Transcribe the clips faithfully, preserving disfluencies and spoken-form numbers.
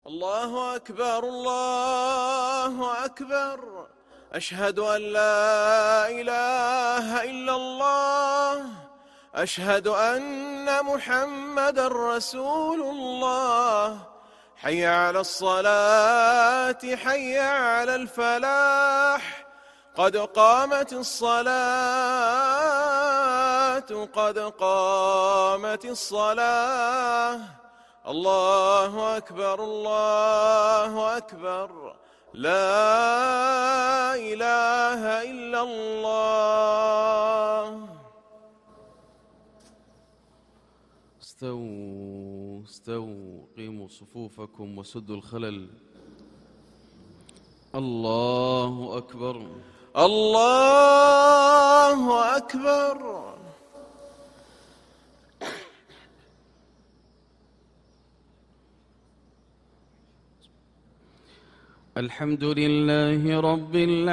الله أكبر الله أكبر. أشهد أن لا إله إلا الله. أشهد أن محمد رسول الله. حي على الصلاة حي على الفلاح. قد قامت الصلاة قد قامت الصلاة. الله أكبر الله أكبر. لا إله إلا الله. استووا استووا قيموا صفوفكم وسدوا الخلل. الله أكبر الله أكبر. الحمد لله رب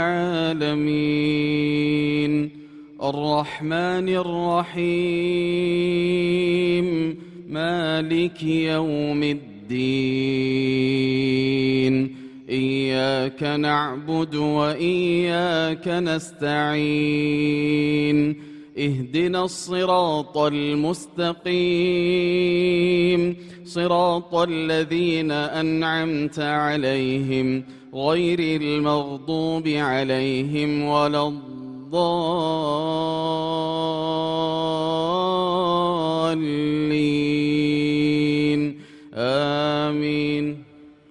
العالمين الرحمن الرحيم مالك يوم الدين. إياك نعبد وإياك نستعين. اهدنا الصراط المستقيم صراط الذين أنعمت عليهم غير المغضوب عليهم ولا الضالين. آمين.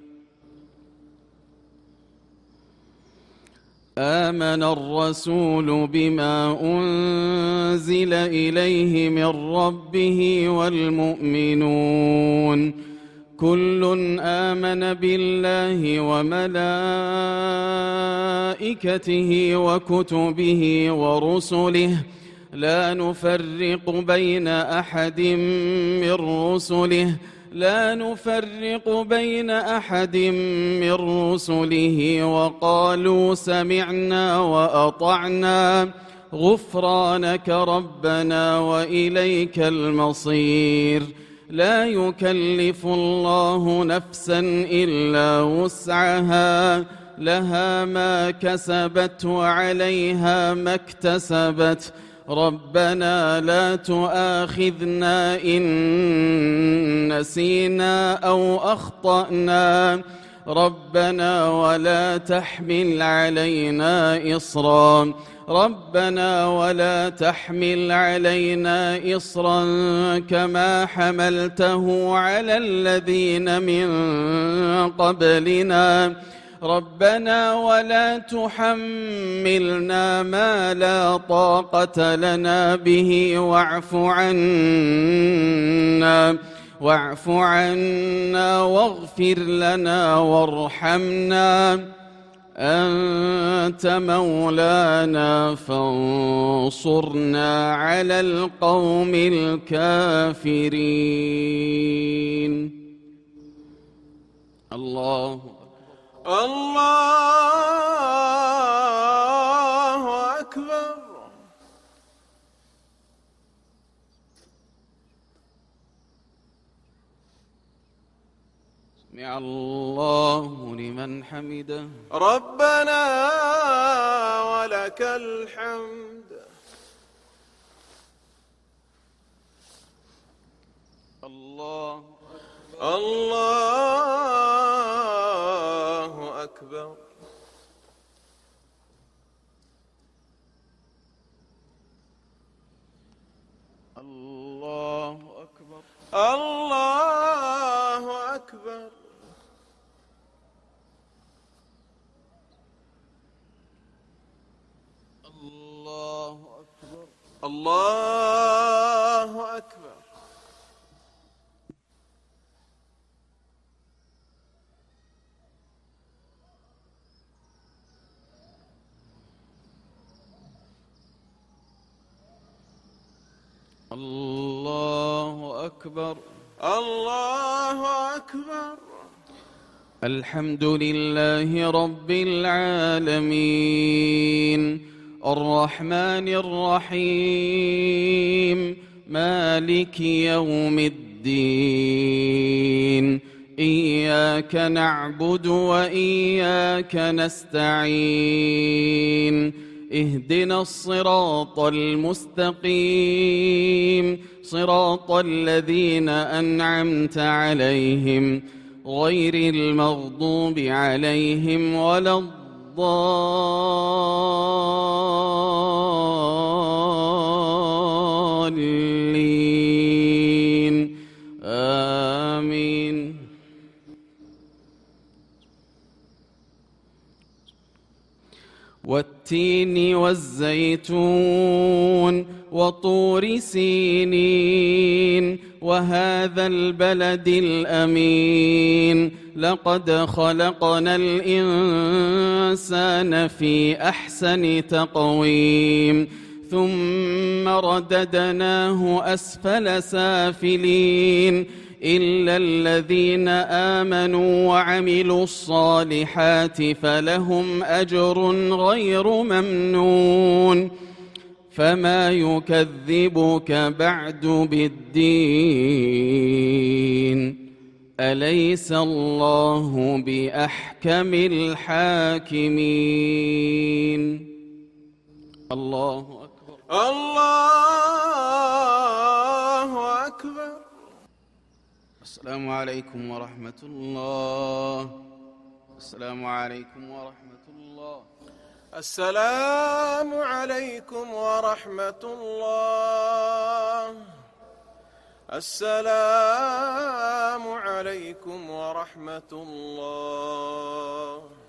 آمن الرسول بما أنزل إليه من ربه والمؤمنون كل آمن بالله وملائكته وكتبه ورسله لا نفرق بين أحد من رسله لا نفرق بين أحد من رسله وقالوا سمعنا وأطعنا غفرانك ربنا وإليك المصير. لا يكلف الله نفسا إلا وسعها لها ما كسبت وعليها ما اكتسبت. ربنا لا تؤاخذنا إن نسينا أو أخطأنا ربنا ولا تحمل علينا إصرا ربنا ولا تحمل علينا إصرا كما حملته على الذين من قبلنا ربنا ولا تحملنا ما لا طاقة لنا به واعف عنا واعف عنا واغفر لنا وارحمنا أنت مولانا فانصرنا على القوم الكافرين. الله الله أكبر. سمع الله لمن حمده ربنا ولك الحمد. الله الله أكبر. الله أكبر. الله أكبر. الله أكبر. الله أكبر. الله أكبر. الله أكبر. الحمد لله رب العالمين الرحمن الرحيم مالك يوم الدين. إياك نعبد وإياك نستعين اهدنا الصراط المستقيم صراط الذين أنعمت عليهم غير المغضوب عليهم ولا الضالين آمين. والتين والزيتون وطور سينين وهذا البلد الأمين لقد خلقنا الإنسان في أحسن تقويم ثم رددناه أسفل سافلين إلا الذين آمنوا وعملوا الصالحات فلهم أجر غير ممنون فما يكذبك بعد بالدين أليس الله بأحكم الحاكمين. الله أكبر. الله أكبر. السلام عليكم ورحمة الله. السلام عليكم ورحمة الله. السلام عليكم ورحمة الله. السلام عليكم ورحمة الله.